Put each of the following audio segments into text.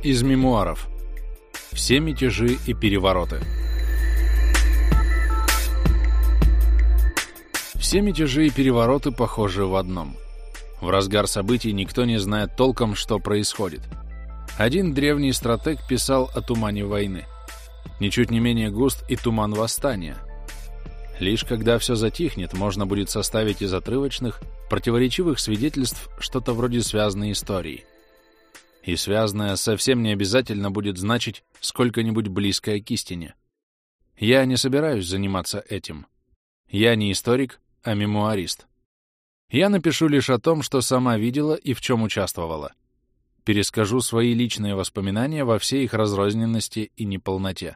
Из мемуаров. Все мятежи и перевороты. Все мятежи и перевороты похожи в одном. В разгар событий никто не знает толком, что происходит. Один древний стратег писал о тумане войны. Ничуть не менее густ и туман восстания. Лишь когда все затихнет, можно будет составить из отрывочных, противоречивых свидетельств что-то вроде связанной истории. И связанное совсем не обязательно будет значить сколько-нибудь близкое к истине. Я не собираюсь заниматься этим. Я не историк, а мемуарист. Я напишу лишь о том, что сама видела и в чем участвовала. Перескажу свои личные воспоминания во всей их разрозненности и неполноте.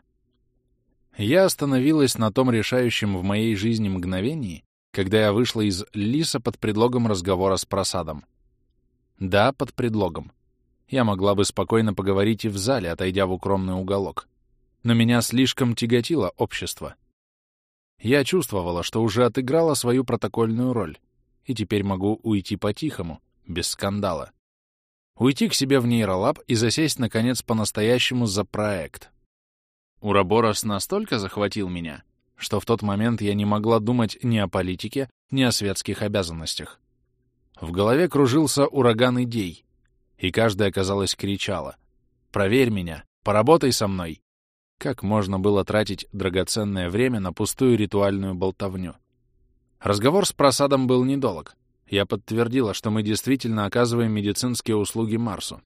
Я остановилась на том решающем в моей жизни мгновении, когда я вышла из Лиса под предлогом разговора с Прасадом. Да, под предлогом. Я могла бы спокойно поговорить и в зале, отойдя в укромный уголок. Но меня слишком тяготило общество. Я чувствовала, что уже отыграла свою протокольную роль, и теперь могу уйти по-тихому, без скандала. Уйти к себе в нейролаб и засесть, наконец, по-настоящему за проект. Уроборос настолько захватил меня, что в тот момент я не могла думать ни о политике, ни о светских обязанностях. В голове кружился ураган идей, и каждая, казалось, кричала: «Проверь меня! Поработай со мной!» Как можно было тратить драгоценное время на пустую ритуальную болтовню? Разговор с Прасадом был недолг. Я подтвердила, что мы действительно оказываем медицинские услуги Марсу.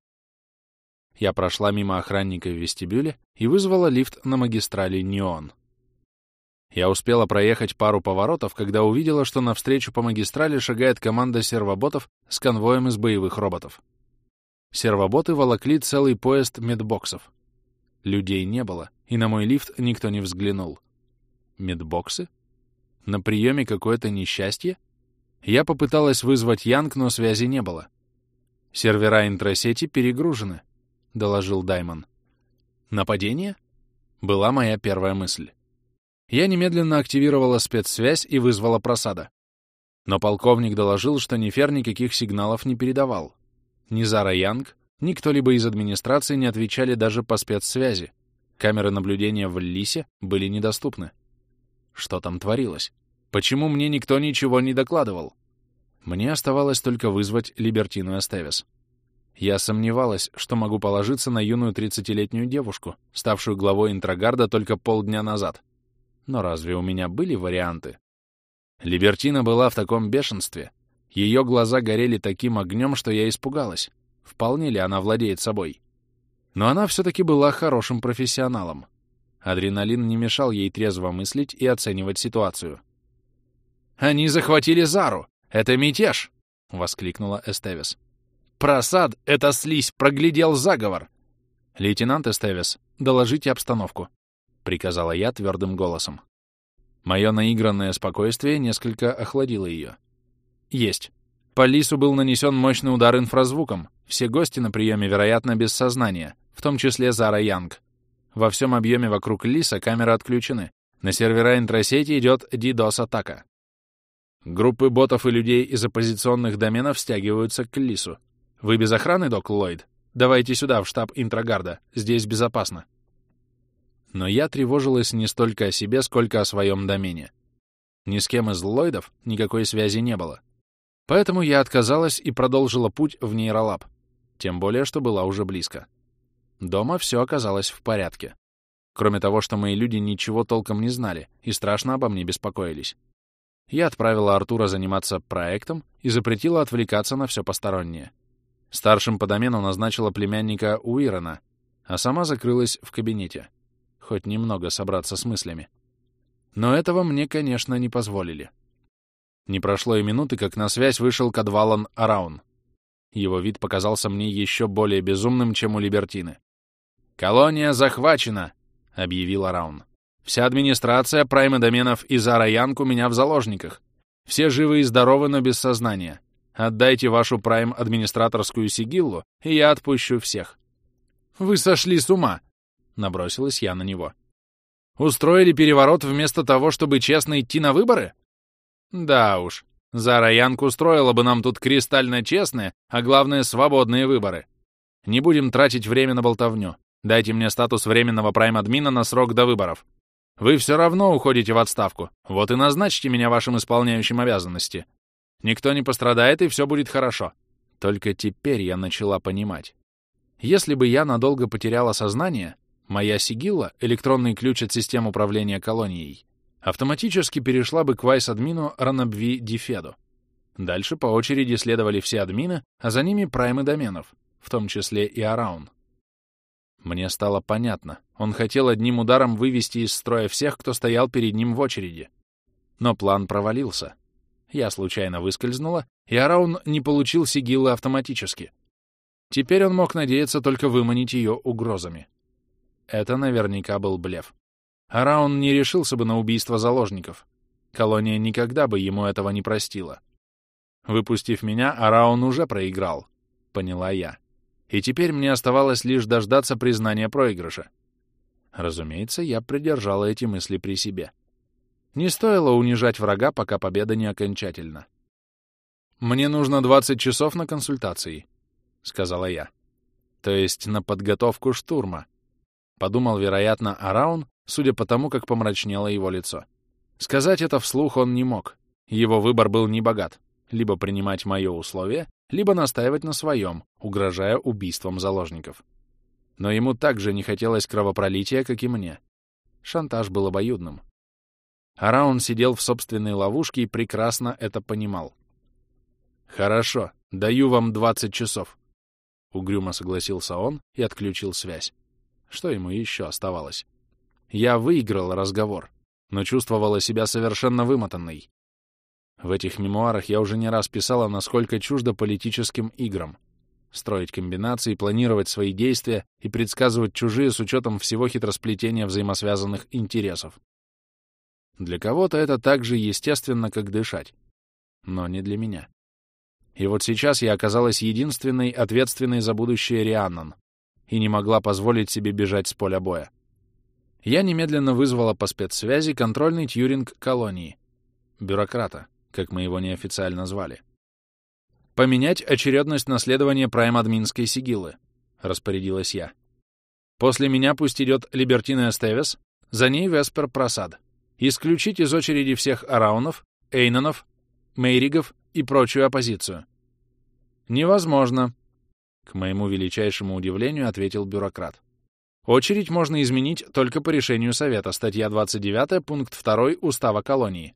Я прошла мимо охранника в вестибюле и вызвала лифт на магистрали Неон. Я успела проехать пару поворотов, когда увидела, что навстречу по магистрали шагает команда сервоботов с конвоем из боевых роботов. Сервоботы волокли целый поезд медбоксов. Людей не было, и на мой лифт никто не взглянул. Медбоксы? На приеме какое-то несчастье? Я попыталась вызвать Янг, но связи не было. «Сервера интрасети перегружены», — доложил Даймон. «Нападение?» — была моя первая мысль. Я немедленно активировала спецсвязь и вызвала Прасада. Но полковник доложил, что Нефер никаких сигналов не передавал. Ни Зара Янг, ни кто-либо из администрации не отвечали даже по спецсвязи. Камеры наблюдения в Лисе были недоступны. Что там творилось? Почему мне никто ничего не докладывал? Мне оставалось только вызвать Либертину Эстевес. Я сомневалась, что могу положиться на юную 30-летнюю девушку, ставшую главой Интрогарда только полдня назад. Но разве у меня были варианты? Либертина была в таком бешенстве. Ее глаза горели таким огнем, что я испугалась. Вполне ли она владеет собой? Но она все-таки была хорошим профессионалом. Адреналин не мешал ей трезво мыслить и оценивать ситуацию. «Они захватили Зару! Это мятеж!» — воскликнула Эстевес. «Прасад, это слизь, проглядел заговор!» «Лейтенант Эстевес, доложите обстановку», — приказала я твердым голосом. Мое наигранное спокойствие несколько охладило ее. «Есть. По Лису был нанесен мощный удар инфразвуком. Все гости на приеме, вероятно, без сознания, в том числе Зара Янг. Во всем объеме вокруг Лиса камеры отключены. На сервера интрасети идет DDoS-атака. Группы ботов и людей из оппозиционных доменов стягиваются к Лису. Вы без охраны, док Ллойд? Давайте сюда, в штаб Интрогарда. Здесь безопасно». Но я тревожилась не столько о себе, сколько о своем домене. Ни с кем из Ллойдов никакой связи не было. Поэтому я отказалась и продолжила путь в нейролаб, тем более, что была уже близко. Дома все оказалось в порядке. Кроме того, что мои люди ничего толком не знали и страшно обо мне беспокоились. Я отправила Артура заниматься проектом и запретила отвлекаться на все постороннее. Старшим по домену назначила племянника Уирона, а сама закрылась в кабинете. Хоть немного собраться с мыслями. Но этого мне, конечно, не позволили. Не прошло и минуты, как на связь вышел Кадвалан Араун. Его вид показался мне еще более безумным, чем у Либертины. «Колония захвачена!» — объявил Араун. «Вся администрация прайм-доменов и Зара Янг у меня в заложниках. Все живы и здоровы, но без сознания. Отдайте вашу прайм-администраторскую сигиллу, и я отпущу всех». «Вы сошли с ума!» — набросилась я на него. «Устроили переворот вместо того, чтобы честно идти на выборы? Да уж, Зара Янг устроила бы нам тут кристально честные, а главное, свободные выборы. Не будем тратить время на болтовню. Дайте мне статус временного прайм-админа на срок до выборов. Вы все равно уходите в отставку. Вот и назначьте меня вашим исполняющим обязанности. Никто не пострадает, и все будет хорошо. Только теперь я начала понимать. Если бы я надолго потеряла сознание, моя сигилла, электронный ключ от систем управления колонией, автоматически перешла бы к вайс-админу Ранабви Дифеду. Дальше по очереди следовали все админы, а за ними праймы доменов, в том числе и Араун. Мне стало понятно, он хотел одним ударом вывести из строя всех, кто стоял перед ним в очереди. Но план провалился. Я случайно выскользнула, и Араун не получил сигиллы автоматически. Теперь он мог надеяться только выманить ее угрозами. Это наверняка был блеф. Араун не решился бы на убийство заложников. Колония никогда бы ему этого не простила. Выпустив меня, Араун уже проиграл, поняла я. И теперь мне оставалось лишь дождаться признания проигрыша. Разумеется, я придержала эти мысли при себе. Не стоило унижать врага, пока победа не окончательна. «Мне нужно 20 часов на консультации», — сказала я. «То есть на подготовку штурма», — подумал, вероятно, Араун, судя по тому, как помрачнело его лицо. Сказать это вслух он не мог. Его выбор был небогат. Либо принимать мое условие, либо настаивать на своем, угрожая убийством заложников. Но ему также не хотелось кровопролития, как и мне. Шантаж был обоюдным. Араун сидел в собственной ловушке и прекрасно это понимал. «Хорошо, даю вам 20 часов», — угрюмо согласился он и отключил связь. Что ему еще оставалось? Я выиграл разговор, но чувствовала себя совершенно вымотанной. В этих мемуарах я уже не раз писала, насколько чуждо политическим играм. Строить комбинации, планировать свои действия и предсказывать чужие с учетом всего хитросплетения взаимосвязанных интересов. Для кого-то это так же естественно, как дышать. Но не для меня. И вот сейчас я оказалась единственной, ответственной за будущее Рианнан, и не могла позволить себе бежать с поля боя. Я немедленно вызвала по спецсвязи контрольный тьюринг колонии. Бюрократа, как мы его неофициально звали. «Поменять очередность наследования прайм-админской сигиллы», — распорядилась я. «После меня пусть идет Либертина Эстевес, за ней Веспер Прасад. Исключить из очереди всех Араунов, Эйнонов, Мейригов и прочую оппозицию». «Невозможно», — к моему величайшему удивлению ответил бюрократ. «Очередь можно изменить только по решению Совета, статья 29, пункт 2 Устава колонии».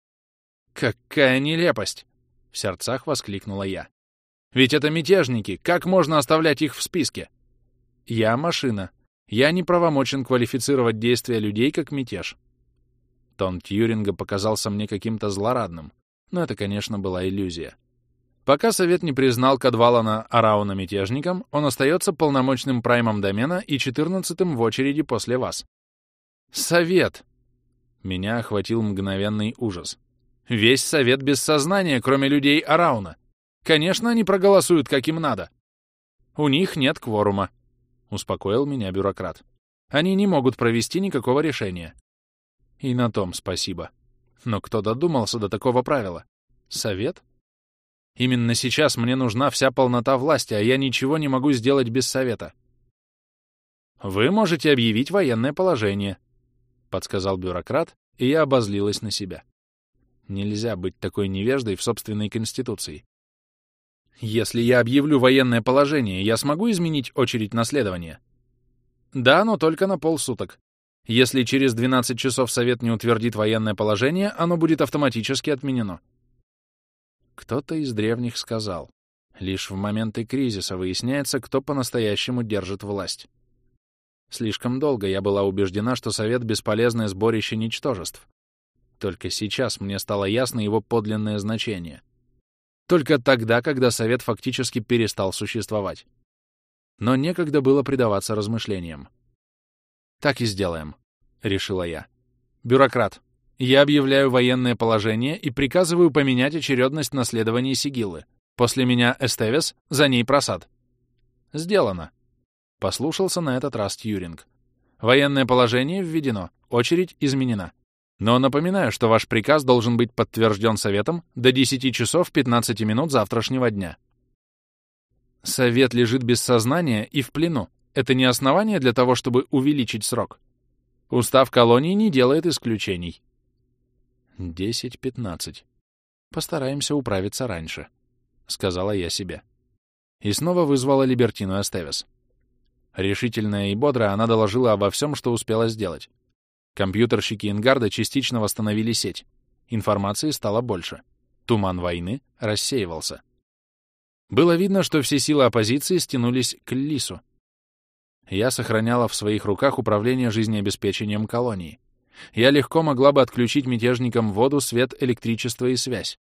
«Какая нелепость!» — в сердцах воскликнула я. «Ведь это мятежники! Как можно оставлять их в списке?» «Я машина. Я не правомочен квалифицировать действия людей как мятеж». Тон Тьюринга показался мне каким-то злорадным, но это, конечно, была иллюзия. Пока Совет не признал Кадвалана Арауна мятежником, он остается полномочным праймом домена и 14-м в очереди после вас. «Совет!» Меня охватил мгновенный ужас. Весь Совет без сознания, кроме людей Арауна. Конечно, они проголосуют, как им надо. У них нет кворума, — успокоил меня бюрократ. Они не могут провести никакого решения. И на том спасибо. Но кто додумался до такого правила? Совет? Именно сейчас мне нужна вся полнота власти, а я ничего не могу сделать без Совета. Вы можете объявить военное положение, — подсказал бюрократ, и я обозлилась на себя. Нельзя быть такой невеждой в собственной конституции. Если я объявлю военное положение, я смогу изменить очередь наследования? Да, но только на полсуток. Если через 12 часов Совет не утвердит военное положение, оно будет автоматически отменено. Кто-то из древних сказал, лишь в моменты кризиса выясняется, кто по-настоящему держит власть. Слишком долго я была убеждена, что Совет — бесполезное сборище ничтожеств. Только сейчас мне стало ясно его подлинное значение. Только тогда, когда Совет фактически перестал существовать. Но некогда было предаваться размышлениям. «Так и сделаем», — решила я. «Бюрократ, я объявляю военное положение и приказываю поменять очередность наследования сигиллы. После меня Эстевес, за ней Прасад». «Сделано», — послушался на этот раз Тьюринг. «Военное положение введено, очередь изменена. Но напоминаю, что ваш приказ должен быть подтвержден Советом до 10 часов 15 минут завтрашнего дня». Совет лежит без сознания и в плену. Это не основание для того, чтобы увеличить срок. Устав колонии не делает исключений. 10:15. Постараемся управиться раньше, — сказала я себе. И снова вызвала Либертину Эстевес. Решительная и бодрая, она доложила обо всем, что успела сделать. Компьютерщики Ингарда частично восстановили сеть. Информации стало больше. Туман войны рассеивался. Было видно, что все силы оппозиции стянулись к Лису. Я сохраняла в своих руках управление жизнеобеспечением колонии. Я легко могла бы отключить мятежникам воду, свет, электричество и связь.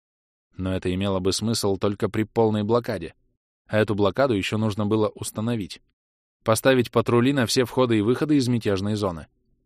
Но это имело бы смысл только при полной блокаде. А эту блокаду еще нужно было установить. Поставить патрули на все входы и выходы из мятежной зоны.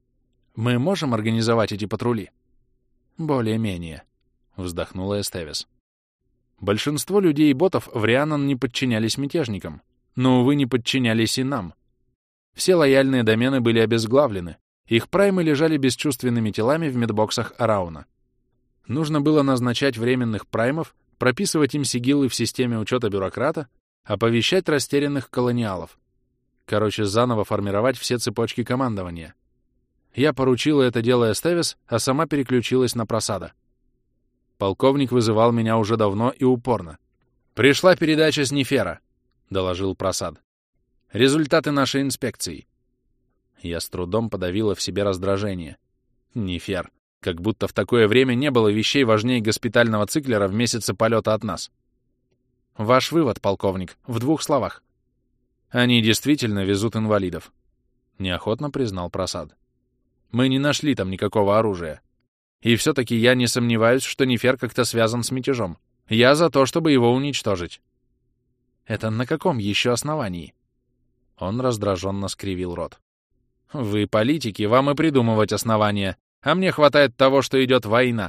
Мы можем организовать эти патрули? Более-менее, вздохнула Эстевес. Большинство людей и ботов в Рианнон не подчинялись мятежникам, но, увы, не подчинялись и нам. Все лояльные домены были обезглавлены, их праймы лежали бесчувственными телами в медбоксах Арауна. Нужно было назначать временных праймов, прописывать им сигиллы в системе учета бюрократа, оповещать растерянных колониалов. Короче, заново формировать все цепочки командования. Я поручила это дело Эстевес, а сама переключилась на Прасада. Полковник вызывал меня уже давно и упорно. «Пришла передача с Нефера», — доложил Прасад. «Результаты нашей инспекции». Я с трудом подавила в себе раздражение. Нефер. Как будто в такое время не было вещей важнее госпитального циклера в месяце полета от нас. Ваш вывод, полковник, в 2 словах. Они действительно везут инвалидов, — неохотно признал Прасад. Мы не нашли там никакого оружия. И все-таки я не сомневаюсь, что Нефер как-то связан с мятежом. Я за то, чтобы его уничтожить. Это на каком еще основании? Он раздраженно скривил рот. Вы, политики, вам и придумывать основания, а мне хватает того, что идет война.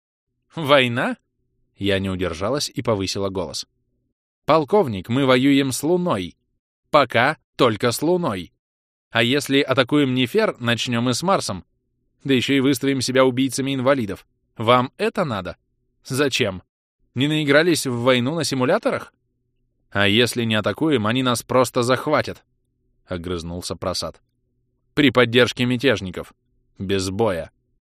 Война? Я не удержалась и повысила голос. Полковник, мы воюем с Луной. Пока только с Луной. А если атакуем Нефер, начнем и с Марсом. Да еще и выставим себя убийцами инвалидов. Вам это надо? Зачем? Не наигрались в войну на симуляторах? А если не атакуем, они нас просто захватят, — огрызнулся Прасад. При поддержке мятежников. Без боя.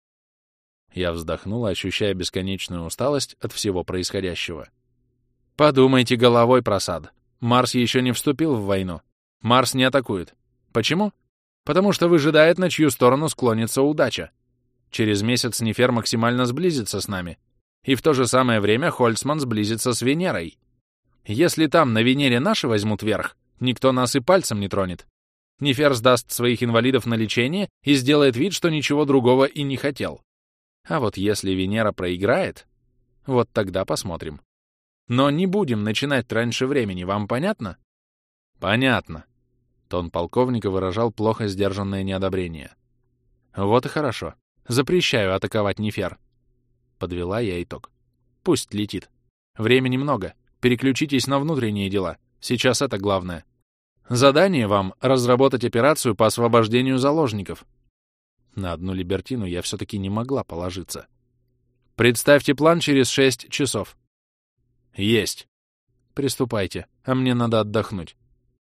Я вздохнула, ощущая бесконечную усталость от всего происходящего. Подумайте головой, Прасад. Марс еще не вступил в войну. Марс не атакует. Почему? Потому что выжидает, на чью сторону склонится удача. Через месяц Нефер максимально сблизится с нами. И в то же самое время Хольцман сблизится с Венерой. Если там на Венере наши возьмут верх, никто нас и пальцем не тронет. Нефер сдаст своих инвалидов на лечение и сделает вид, что ничего другого и не хотел. А вот если Венера проиграет, вот тогда посмотрим. Но не будем начинать раньше времени, вам понятно? Понятно. Тон полковника выражал плохо сдержанное неодобрение. Вот и хорошо. Запрещаю атаковать Нефер. Подвела я итог. Пусть летит. Времени много. Переключитесь на внутренние дела. Сейчас это главное. Задание вам — разработать операцию по освобождению заложников. На одну Либертину я все-таки не могла положиться. Представьте план через 6 часов. Есть. Приступайте, а мне надо отдохнуть.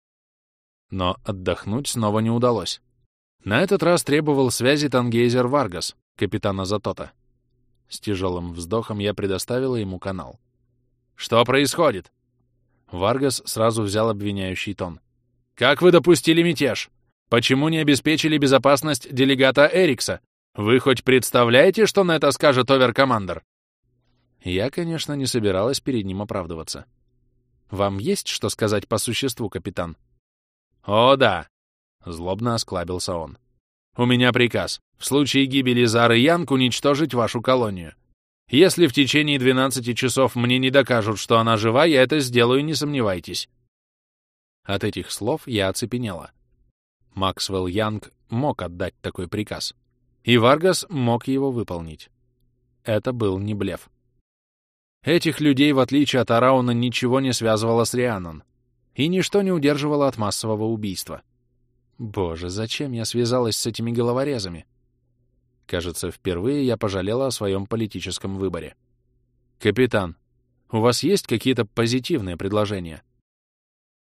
Но отдохнуть снова не удалось. На этот раз требовал связи Тангейзер Варгас, капитана Затота. С тяжелым вздохом я предоставила ему канал. «Что происходит?» Варгас сразу взял обвиняющий тон. «Как вы допустили мятеж? Почему не обеспечили безопасность делегата Эрикса? Вы хоть представляете, что на это скажет оверкомандер?» Я, конечно, не собиралась перед ним оправдываться. «Вам есть что сказать по существу, капитан?» «О, да!» — злобно осклабился он. «У меня приказ. В случае гибели Зары Янг уничтожить вашу колонию. Если в течение 12 часов мне не докажут, что она жива, я это сделаю, не сомневайтесь». От этих слов я оцепенела. Максвелл Янг мог отдать такой приказ. И Варгас мог его выполнить. Это был не блеф. Этих людей, в отличие от Арауна, ничего не связывало с Рианнон. И ничто не удерживало от массового убийства. Боже, зачем я связалась с этими головорезами? Кажется, впервые я пожалела о своем политическом выборе. «Капитан, у вас есть какие-то позитивные предложения?»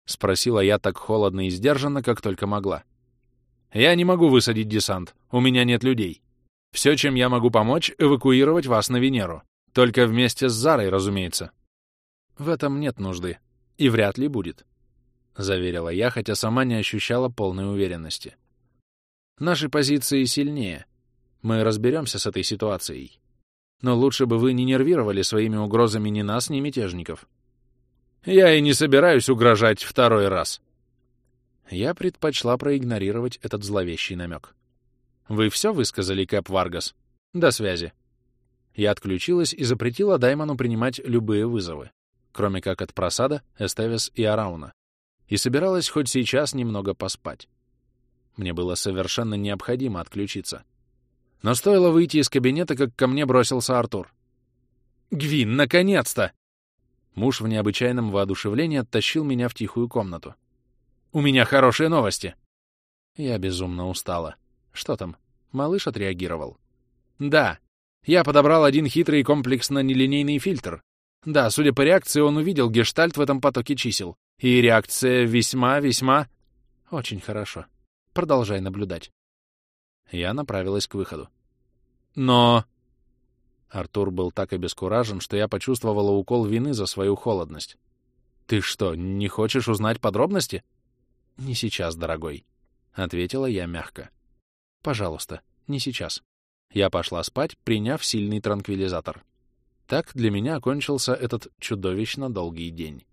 — спросила я так холодно и сдержанно, как только могла. «Я не могу высадить десант. У меня нет людей. Все, чем я могу помочь, эвакуировать вас на Венеру. Только вместе с Зарой, разумеется». «В этом нет нужды. И вряд ли будет», — заверила я, хотя сама не ощущала полной уверенности. «Наши позиции сильнее. Мы разберемся с этой ситуацией. Но лучше бы вы не нервировали своими угрозами ни нас, ни мятежников». «Я и не собираюсь угрожать второй раз». Я предпочла проигнорировать этот зловещий намек. «Вы все высказали, Кэп Варгас? До связи». Я отключилась и запретила Даймону принимать любые вызовы, кроме как от Просада, Эстевес и Арауна, и собиралась хоть сейчас немного поспать. Мне было совершенно необходимо отключиться. Но стоило выйти из кабинета, как ко мне бросился Артур. «Гвин, наконец-то!» Муж в необычайном воодушевлении оттащил меня в тихую комнату. «У меня хорошие новости!» Я безумно устала. Что там? Малыш отреагировал? «Да. Я подобрал один хитрый комплексно-нелинейный фильтр. Да, судя по реакции, он увидел гештальт в этом потоке чисел. И реакция весьма... Очень хорошо. Продолжай наблюдать». Я направилась к выходу. «Но...» Артур был так обескуражен, что я почувствовала укол вины за свою холодность. «Ты что, не хочешь узнать подробности?» «Не сейчас, дорогой», — ответила я мягко. «Пожалуйста, не сейчас». Я пошла спать, приняв сильный транквилизатор. Так для меня окончился этот чудовищно долгий день.